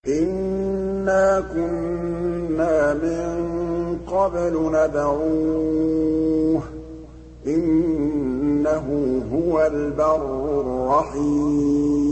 إِنَّا كُنَّا مِن قَبْلُ نَدْعُوهُ ۖ إِنَّهُ هُوَ الْبَرُّ الرَّحِيمُ